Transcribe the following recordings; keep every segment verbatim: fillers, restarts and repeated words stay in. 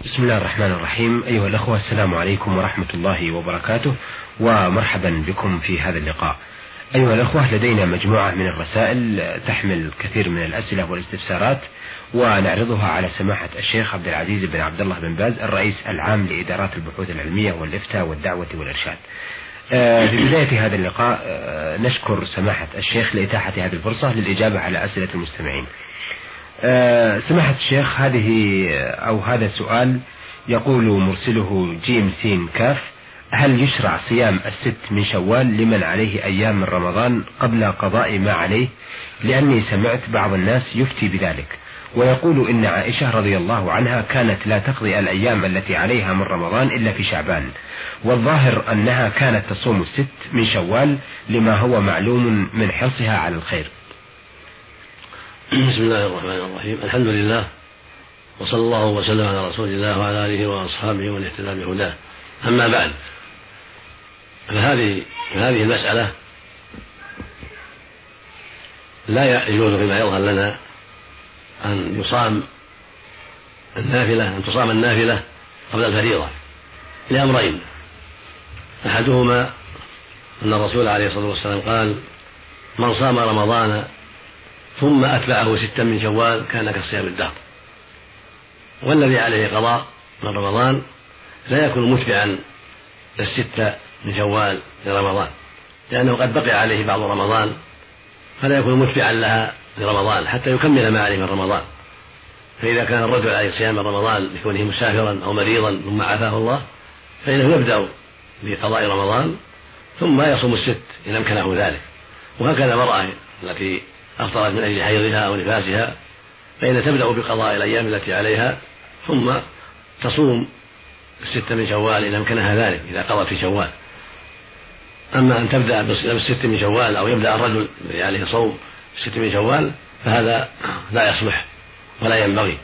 بسم الله الرحمن الرحيم. أيها الأخوة، السلام عليكم ورحمة الله وبركاته، ومرحبا بكم في هذا اللقاء. أيها الأخوة، لدينا مجموعة من الرسائل تحمل كثير من الأسئلة والاستفسارات، ونعرضها على سماحة الشيخ عبد العزيز بن عبد الله بن باز، الرئيس العام لإدارات البحوث العلمية والإفتاء والدعوة والإرشاد. في بداية هذا اللقاء نشكر سماحة الشيخ لإتاحة هذه الفرصة للإجابة على أسئلة المستمعين. سماحة الشيخ، هذه أو هذا السؤال يقول مرسله جيم سين كاف: هل يشرع صيام الست من شوال لمن عليه أيام من رمضان قبل قضاء ما عليه؟ لأني سمعت بعض الناس يفتي بذلك، ويقول إن عائشة رضي الله عنها كانت لا تقضي الأيام التي عليها من رمضان إلا في شعبان، والظاهر أنها كانت تصوم الست من شوال لما هو معلوم من حرصها على الخير. بسم الله الرحمن الرحيم. الحمد لله، وصلى الله وسلم على رسول الله وعلى آله وأصحابه ومن اهتدى بهداه. أما بعد، فهذه هذه المسألة لا يجوز فيما يظهر لنا أن يصام النافلة أن تصام النافلة قبل الفريضة لأمرين: أحدهما أن الرسول عليه الصلاة والسلام قال: من صام رمضان ثم أتبعه ستا من شوال كان كصيام الدهر. والذي عليه قضاء من رمضان لا يكون متبعا الستة من شوال لرمضان، لأنه قد بقي عليه بعض رمضان، فلا يكون متبعا لها لرمضان حتى يكمل ما عليه من رمضان. فإذا كان الرجل عليه صيام رمضان لكونه مسافرا أو مريضا ثم عافاه الله، فإنه يبدأ بقضاء رمضان ثم يصوم الست إن أمكنه ذلك. وهكذا المرأة التي أفطرت من أجل حيضها أو نفاسها، فإن تبدأ بقضاء الأيام التي عليها ثم تصوم الست من شوال إن أمكنها ذلك إذا قضت في شوال. أما أن تبدأ بالست من شوال أو يبدأ الرجل عليه صوم الست من شوال فهذا لا يصلح ولا ينبغي.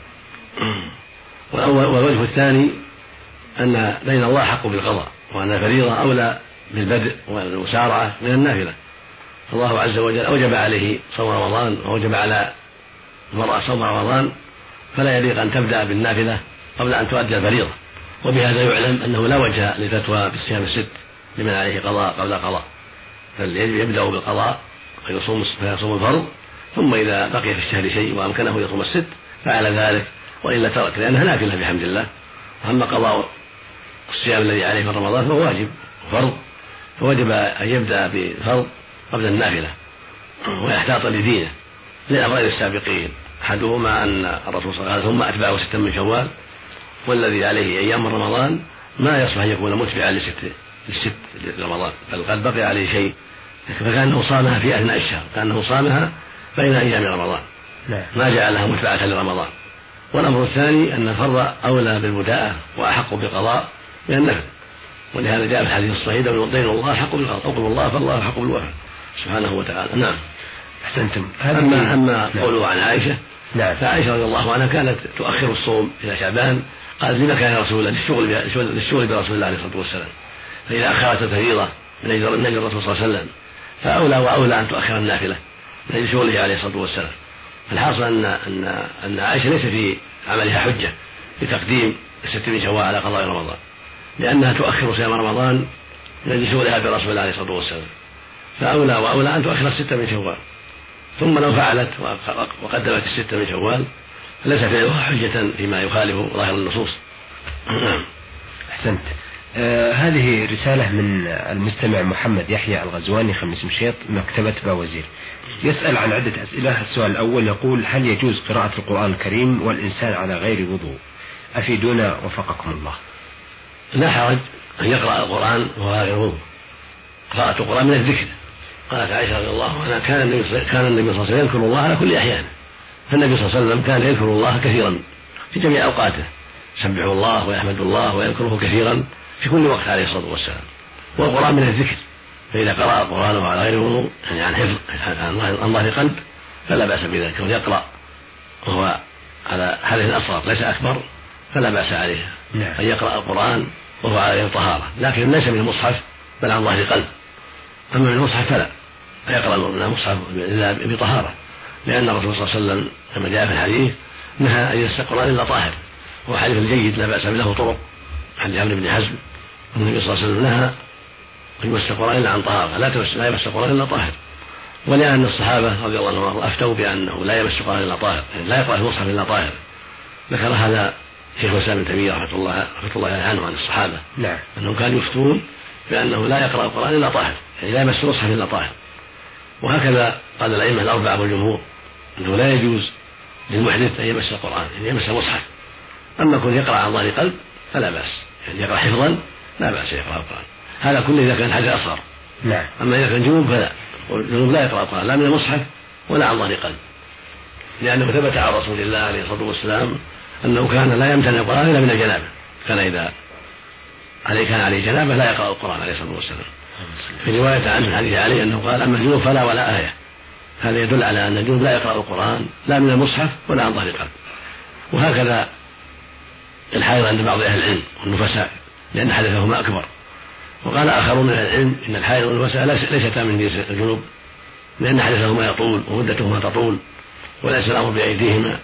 والوجه الثاني أن دين الله حق بالقضاء، وأن الفريضة أولى بالبدء والمسارعة من النافلة. الله عز وجل أوجب عليه صوم رمضان وأوجب على المرأة صوم رمضان، فلا يليق أن تبدأ بالنافلة قبل أن تؤدي الفريضة. وبهذا يعلم أنه لا وجه للفتوى بالصيام الست لمن عليه قضاء قبل قضاء، فيبدأ بالقضاء فيصوم فيصوم الفرض، ثم إذا بقي في الشهر شيء وأمكنه يصوم الست فعل ذلك، وإلا ترك، لأنها نافلة بحمد الله. أما قضاء الصيام الذي عليه من رمضان فهو واجب فرض، فوجب أن يبدأ بالفرض قبل النافلة ويحتاط لدينه لأمرين السابقين: أحدهما أن الرسول صلى الله عليه وسلم ثم أتبعه ستا من شوال، والذي عليه أيام من رمضان ما يصلح أن يكون متبعا لست للست لرمضان، بل قد بقي عليه شيء، فكأنه صامها في أثناء الشهر، كأنه صامها بين أيام رمضان، ما جعلها متبعة لرمضان. والأمر الثاني أن الفرض أولى بالبداءة وأحق بقضاء من النفل، ولهذا جاء في الحديث الصحيح: دين الله حق بالقضاء، أقول الله فالله حق بالوفاء سبحانه وتعالى. نعم. أحسنتم. أما أما قوله عن عائشة، نعم، فعائشة رضي الله عنها كانت تؤخر الصوم إلى شعبان. قالت: لما كان رسول الله للشغل للشغل برسول الله عليه الصلاة والسلام، فإذا أخرت الفريضة من أجل الرسول صلى الله عليه وسلم فأولى وأولى أن تؤخر النافلة من أجل شغله عليه الصلاة والسلام. الحاصل أن أن أن عائشة ليس في عملها حجة بتقديم الست من شوال على قضاء رمضان، لأنها تؤخر صيام رمضان من أجل شغلها برسول الله عليه الصلاة والسلام، فأولى وأولى أن تؤخر الستة من شوال. ثم لو فعلت وقدمت الستة من شوال فليس فعلها حجة فيما يخالف ظاهر النصوص. أحسنت. آه هذه رسالة من المستمع محمد يحيى الغزواني خميس مشيط، مكتبة باوزير، يسأل عن عدة أسئلة. السؤال الأول يقول: هل يجوز قراءة القرآن الكريم والإنسان على غير وضوء؟ أفيدونا وفقكم الله. لا حرج أن يقرأ القرآن وهو غير وضوء، قراءة القرآن من الذكر. قالت عائشة رضي الله عنها: كان النبي كان النبي صلى الله عليه وسلم يذكر الله على كل أحيان. فالنبي صلى الله عليه وسلم كان يذكر الله كثيرا في جميع أوقاته، يسبح الله ويحمد الله ويذكره كثيرا في كل وقت عليه الصلاة والسلام. والقرآن من الذكر، فإذا قرأ القرآن على غير وضوء، يعني عن حفظ عن ظهر قلب، فلا بأس بذلك. ويقرأ وهو على حدث أصغر ليس أكبر فلا بأس عليه أن يقرأ القرآن وهو على غير طهارة، لكن ليس من المصحف بل عن ظهر قلب. أما من المصحف فلا يقرأ من المصحف إلا بطهارة، لأن الرسول صلى الله عليه وسلم كما جاء في الحديث نهى أن يمس القرآن إلا طاهر، هو حديث جيد لا بأس له طرق، حديث عمرو بن حزم النبي صلى الله عليه وسلم نهى يمس القرآن إلا عن طهارة، لا لا يمس القرآن إلا طاهر. ولأن الصحابة رضي الله عنهم أفتوا بأنه لا يمس القرآن إلا طاهر، يعني لا يقرأ المصحف إلا طاهر. ذكر هذا شيخ الإسلام ابن تيمية رحمة الله رحمة الله عنه عن الصحابة، نعم، أنهم كانوا يفتون بأنه لا يقرأ القرآن إلا طاهر، يعني لا يمس المصحف إلا طاهر. وهكذا قال الأئمة الأربعة والجمهور أنه لا يجوز للمحدث أن يمس القرآن، يعني يمس المصحف. أما كن يقرأ عن ظهر قلب فلا بأس، يعني يقرأ حفظا لا بأس يقرأ القرآن. هذا كله إذا كان حدث أصغر. نعم. أما إذا كان جنوب فلا، والجنوب لا يقرأ القرآن لا من المصحف ولا عن ظهر قلب، لأنه ثبت عن رسول الله عليه الصلاة والسلام أنه كان لا يمتنع القرآن إلا من الجنابة، كان إذا عليه كان عليه جنابة لا يقرأ القرآن عليه الصلاة والسلام. في رواية عنه حديث عليه أنه قال أما الجنوب فلا ولا آية. هذا يدل على أن الجنوب لا يقرأ القرآن لا من المصحف ولا عن ظهر قلب. وهكذا الحائض عند بعض أهل العلم والنفساء لأن حدثهما أكبر. وقال آخرون من أهل العلم إن الحائض والنفساء ليستا من جنس الجنوب، لأن حدثهما يطول ومدتهما تطول وليس الأمر بأيديهما،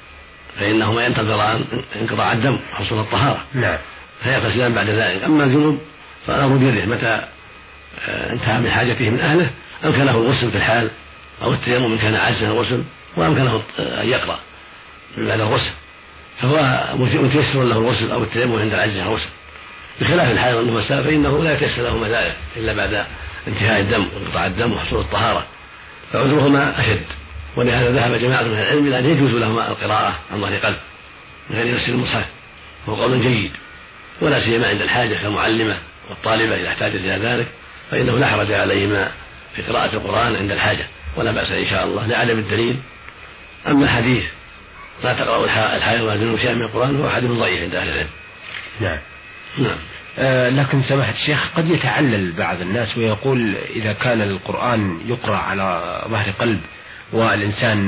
فإنهما ينتظران انقطاع الدم حصول الطهارة، نعم، فيغتسلان بعد ذلك. أما الجنوب فالأمر بيده، متى انتهى من حاجته من أهله أمكنه الغسل في الحال أو التيمم إن كان عاجزا الغسل، وأمكنه أن يقرأ بعد الغسل، فهو متيسر له الغسل أو التيمم عند العجز عن الغسل. بخلاف الحائض والنفساء فإنه لا يتيسر لهما ذلك إلا بعد انتهاء الدم وانقطاع الدم وحصول الطهارة، فعذرهما أشد. ولهذا ذهب جماعة من العلم إلى أن يجوز لهما القراءة عن ظهر قلب من غير يمس المصحف، وهو قول جيد، ولا سيما عند الحاجة كالمعلمة والطالبة إذا احتاجت إلى ذلك فإنه لا حرج عليهما في قراءة القرآن عند الحاجة ولا بأس إن شاء الله لعدم الدليل. أما حديث لا تقرأ الحائض والجنوب شيئا من القرآن هو حديث ضعيف عند أهل العلم. نعم. نعم. آه لكن سماحة الشيخ قد يتعلل بعض الناس ويقول إذا كان القرآن يقرأ على ظهر قلب والإنسان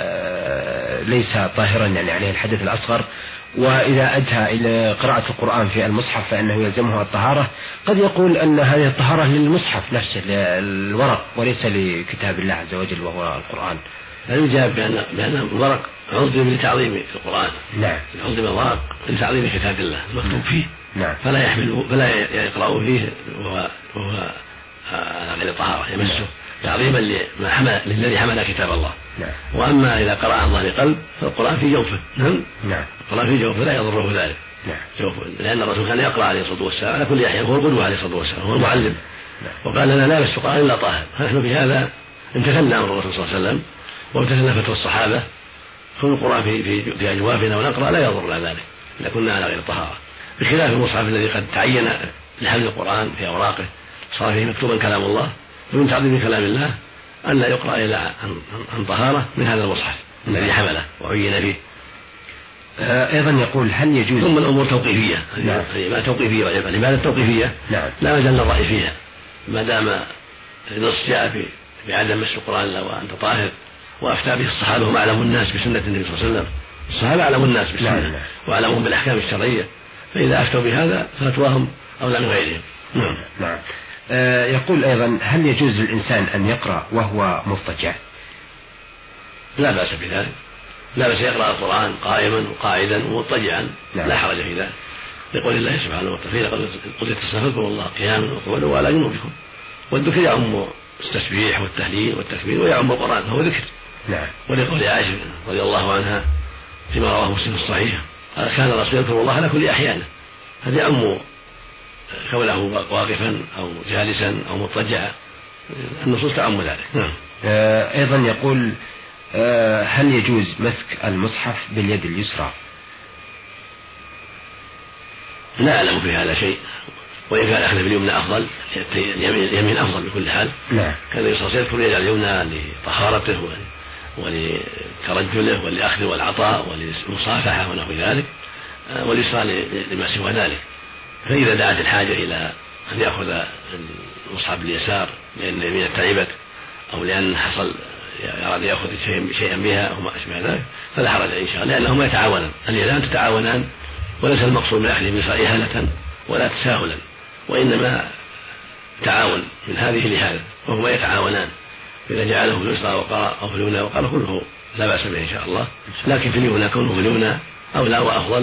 آه ليس طاهرا يعني عليه الحدث الأصغر، وإذا أدى إلى قراءة القرآن في المصحف فإنه يلزمه الطهارة، قد يقول أن هذه الطهارة للمصحف نفسه للورق وليس لكتاب الله عز وجل وهو القرآن. لا يجاب بأن بأن الورق عظم لتعظيم القرآن، نعم، عظم الورق لتعظيم كتاب الله المكتوب فيه، نعم، فلا يحمل فلا يقرأ فيه وهو وهو على غير طهارة، يمسه تعظيما لما حمل للذي حمل كتاب الله. نعم. وأما إذا قرأ عن ظهر قلب فالقرآن في جوفه، نعم، نعم، القرآن في جوفه لا يضره ذلك، نعم، جوفه، لأن الرسول كان يقرأ عليه الصلاة والسلام على كل أحيان، هو القدوة عليه الصلاة والسلام، هو المعلم، نعم. وقال لنا لا يمس القرآن إلا طاهر. فنحن في هذا امتثلنا أمر الرسول صلى الله عليه وسلم وامتثلنا فتوى الصحابة، كون القرآن في في في أجوافنا ونقرأ لا يضرنا ذلك إذا كنا على غير طهارة، بخلاف المصحف الذي قد تعين لحمل القرآن في أوراقه صار فيه مكتوبا كلام الله، ومن تعظيم كلام الله أن لا يقرأ إلا عن طهارة من هذا المصحف الذي حمله وعين فيه. أيضا يقول هل يجوز ثم الأمور توقيفية، نعم، ما توقيفية العبادة التوقيفية، نعم، لا مجال للرأي فيها ما دام النص جاء في بعدم مس القرآن إلا وأنت طاهر، وأفتى به الصحابة هم أعلم الناس بسنة النبي صلى الله عليه وسلم، الصحابة أعلم الناس بالسنة، نعم، وأعلمهم بالأحكام الشرعية، فإذا أفتوا بهذا ففتواهم أولى من غيرهم. نعم، نعم. آه يقول أيضا هل يجوز للإنسان أن يقرأ وهو مضطجع؟ لا بأس بذلك، لا بأس يقرأ القرآن قائما وقاعدا ومضطجعا، نعم، لا حرج في ذلك، لقول الله سبحانه وتعالى قد قضيت الصلاة فاذكروا الله قياما وقعودا وعلى جنوبكم، والذكر يعم التسبيح والتهليل والتكبير ويعم القرآن فهو ذكر، نعم. ولقول عائشة رضي الله عنها فيما رواه مسلم الصحيح قال كان الرسول يذكر الله على كل أحيانه، هذا يعم كونه واقفا أو جالسا أو مضطجعا، النصوص تعم ذلك، نعم. آه أيضا يقول آه هل يجوز مسك المصحف باليد اليسرى؟ لا أعلم في هذا شيء، وإن كان أخذ باليمنى أفضل، اليمين أفضل بكل حال، نعم. كان يصلي يذكر اليد اليمنى لطهارته ولترجله ولأخذ والعطاء وللمصافحة ونحو ذلك، واليسرى لما سوى ذلك. فإذا دعت الحاجة إلى أن يأخذ المصحف باليسار لأن اليمين تعبت أو لأن حصل أراد يأخذ شيئا بها أو ما أشبه ذلك فلا حرج إن شاء الله، لأنهما يتعاونان، اليدان تتعاونان، وليس المقصود من أخذ اليسار إهانة ولا تساهلا، وإنما تعاون من هذه لهذا، وهما يتعاونان، إذا جعله في اليسرى وقرأ أو في اليمنى وقرأ كله لا بأس به إن شاء الله، لكن في اليمنى كونه في اليمنى أولى وأفضل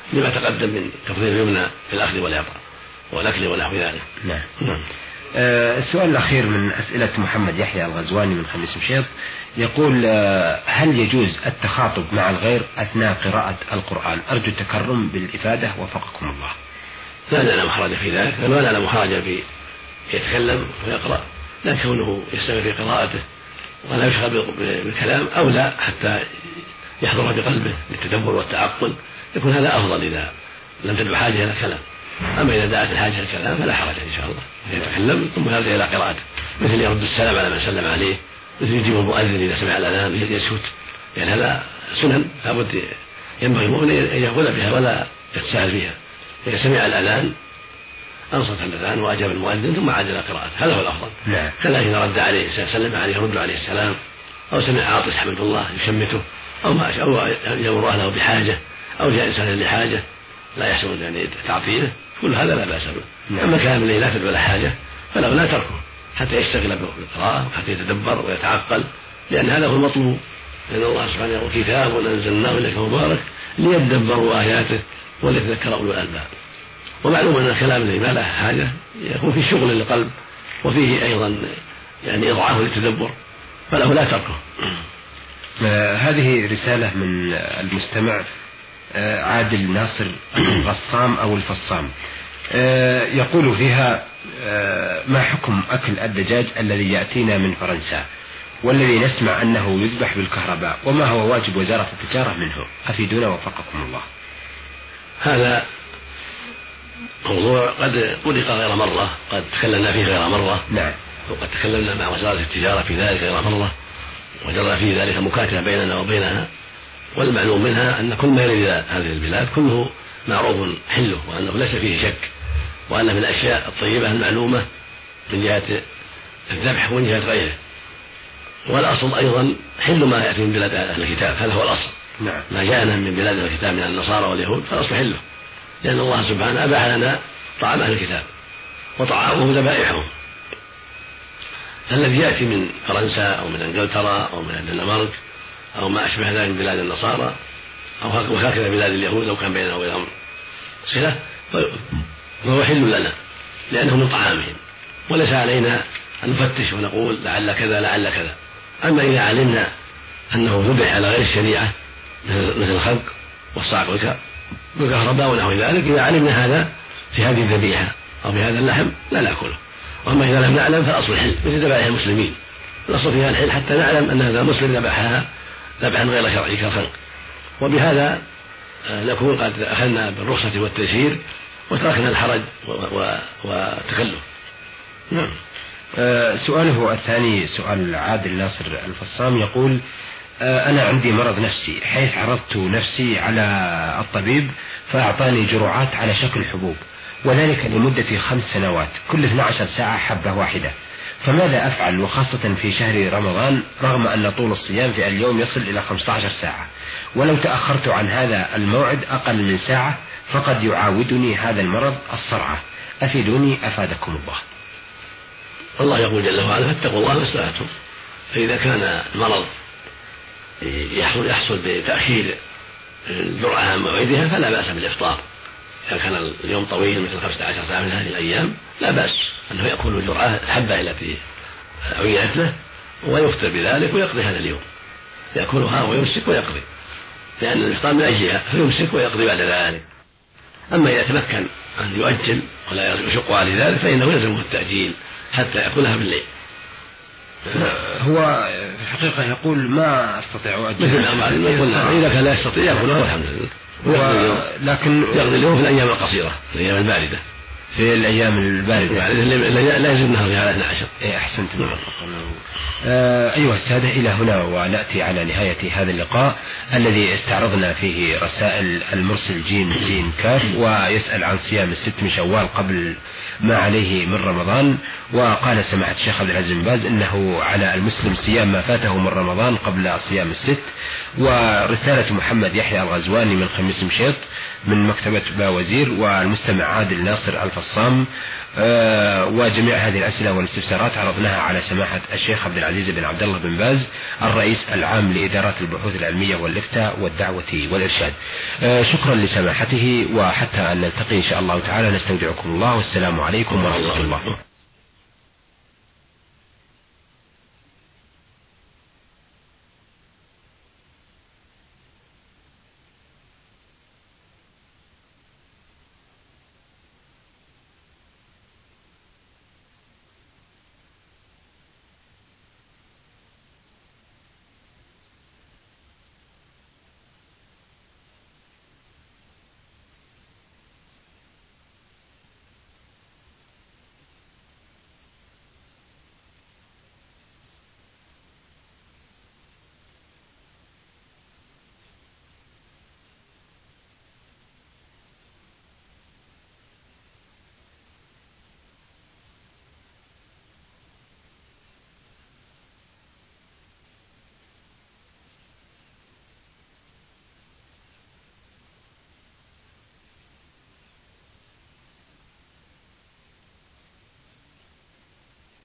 لما تقدم من تفضيل اليمنى في الأخذ والإعطاء والأكل ونحو ذلك. نعم. نعم. آه السؤال الأخير من أسئلة محمد يحيى الغزواني من خميس مشيط يقول آه هل يجوز التخاطب مع الغير أثناء قراءة القرآن؟ أرجو التكرم بالإفادة وفقكم الله. لا نعلم حرج في ذلك، ولا نعلم حرج في يتكلم ويقرأ، لا كونه يستمر في قراءته ولا يشغل بالكلام أو لا حتى يحضر بقلبه للتدبر والتعقل، يكون هذا أفضل إذا لم تدع حاجة إلى الكلام. أما إذا دعت الحاجة إلى الكلام فلا حرج إن شاء الله يتكلم ثم يرجع إلى قراءته، مثل يرد السلام على من سلم عليه، مثل يجيب المؤذن إذا سمع الأذان يسكت، يعني هذا سنن لابد ينبغي المؤمن أن يقول بها ولا يتساهل فيها. إذا سمع الأذان أنصت الأذان وأجاب المؤذن ثم عاد إلى قراءته، هذا هو الأفضل. نعم. كذلك إذا رد عليه سلم عليه يرد عليه السلام، أو سمع عاطس حمد الله يشمته، أو ما أو يمر أهله بحاجة، أو جاء إنسان لحاجة لا يحسن يعني تعطيله، كل هذا لا بأس به. نعم. أما كلام الذي لا تدعو له حاجة فلا لا تركه حتى يشتغل بالقراءة وحتى يتدبر ويتعقل، لأن هذا هو المطلوب، لأن الله سبحانه يقول كتاب أنزلناه إليك مبارك ليدبروا آياته وليتذكر أولو الألباب. ومعلوم أن الكلام الذي ما له حاجة يكون فيه شغل للقلب وفيه أيضا يعني إضعاف للتدبر، فله لا تركه. آه هذه رسالة من المستمع آه عادل ناصر الغصام أو الفصام، آه يقول فيها آه ما حكم أكل الدجاج الذي يأتينا من فرنسا والذي نسمع أنه يذبح بالكهرباء، وما هو واجب وزارة التجارة منه؟ أفيدونا وفقكم الله. هذا موضوع قد طرق غير مرة، قد تكلمنا فيه غير مرة. نعم. وقد تكلمنا مع وزارة التجارة في ذلك غير مرة، وجرى فيه ذلك مكاتبة بيننا وبينها، والمعلوم منها أن كل ما يرد إلى هذه البلاد كله معروف حله، وأنه ليس فيه شك، وأن من الأشياء الطيبة المعلومة من جهة الذبح ومن جهة غيره. والأصل أيضا حل ما يأتي من بلاد أهل الكتاب، هذا هو الأصل. نعم. ما جاءنا من بلاد أهل الكتاب من النصارى واليهود فالأصل حله، لأن الله سبحانه أباح لنا طعام أهل الكتاب وطعامهم ذبائحهم. الذي يأتي من فرنسا أو من إنجلترا أو من الدنمارك أو ما أشبه ذلك من بلاد النصارى أو وهكذا بلاد اليهود لو كان بيننا وبينهم صلة فهو حل لنا لأنه من طعامهم، وليس علينا أن نفتش ونقول لعل كذا لعل كذا. أما إذا علمنا أنه ذبح على غير الشريعة مثل الخلق والصعق والكهرباء ونحو ذلك، إذا علمنا هذا في هذه الذبيحة أو في هذا اللحم لا نأكله. وأما إذا لم نعلم فالأصل الحل مثل ذبائح المسلمين، الأصل فيها الحل حتى نعلم أن هذا مسلم ذبحها ذبحا غير شرعي كالخلق، وبهذا نكون قد أخذنا بالرخصة والتيسير وتركنا الحرج والتكلف. نعم. أه سؤاله الثاني سؤال عادل ناصر الفصام يقول أه أنا عندي مرض نفسي حيث عرضت نفسي على الطبيب فأعطاني جرعات على شكل حبوب، وذلك لمدة خمس سنوات كل اثنتي عشرة ساعة حبة واحدة، فماذا أفعل وخاصة في شهر رمضان رغم أن طول الصيام في اليوم يصل إلى خمسة عشر ساعة، ولو تأخرت عن هذا الموعد أقل من ساعة فقد يعاودني هذا المرض الصرعة، أفيدوني أفادكم الله. الله يقول جل وعلا فاتقوا الله ما استطعتم، فإذا كان المرض يحصل, يحصل بتأخير الجرعة عن موعدها فلا بأس بالإفطار. إذا كان اليوم طويل مثل خمسة عشر ساعة من هذه الأيام لا بأس أنه يأكل الجرعة الحبة التي عينت له ويفطر بذلك ويقضي هذا اليوم، يأكلها ويمسك ويقضي، لأن الإفطار من أجلها فيمسك ويقضي بعد ذلك. أما إذا تمكن أن يؤجل ولا يشق عليه ذلك فإنه يلزمه التأجيل حتى يأكلها بالليل. هو في الحقيقة يقول ما أستطيع أجل مثل ما قلنا إذا كان لا يستطيع يأكلها والحمد لله، و... لكن يقضي اليوم في الأيام القصيرة في الأيام الباردة في الأيام الباردة لا يزيد النهار على اثنتي عشرة. إيه أحسنت. آه أيها السادة إلى هنا ونأتي على نهاية هذا اللقاء الذي استعرضنا فيه رسائل المرسل جيم سين كاف ويسأل عن صيام الست من شوال قبل ما عليه من رمضان، وقال سماحة الشيخ عبد العزيز بن باز إنه على المسلم صيام ما فاته من رمضان قبل صيام الست. ورسالة محمد يحيى الغزواني من خميس مشيط من مكتبة باوزير، والمستمع عادل ناصر الف الصام. آه وجميع هذه الأسئلة والاستفسارات عرضناها على سماحة الشيخ عبد العزيز بن عبد الله بن باز الرئيس العام لإدارات البحوث العلمية والإفتاء والدعوة والإرشاد. آه شكرا لسماحته، وحتى أن نلتقي إن شاء الله تعالى نستودعكم الله، والسلام عليكم ورحمة الله.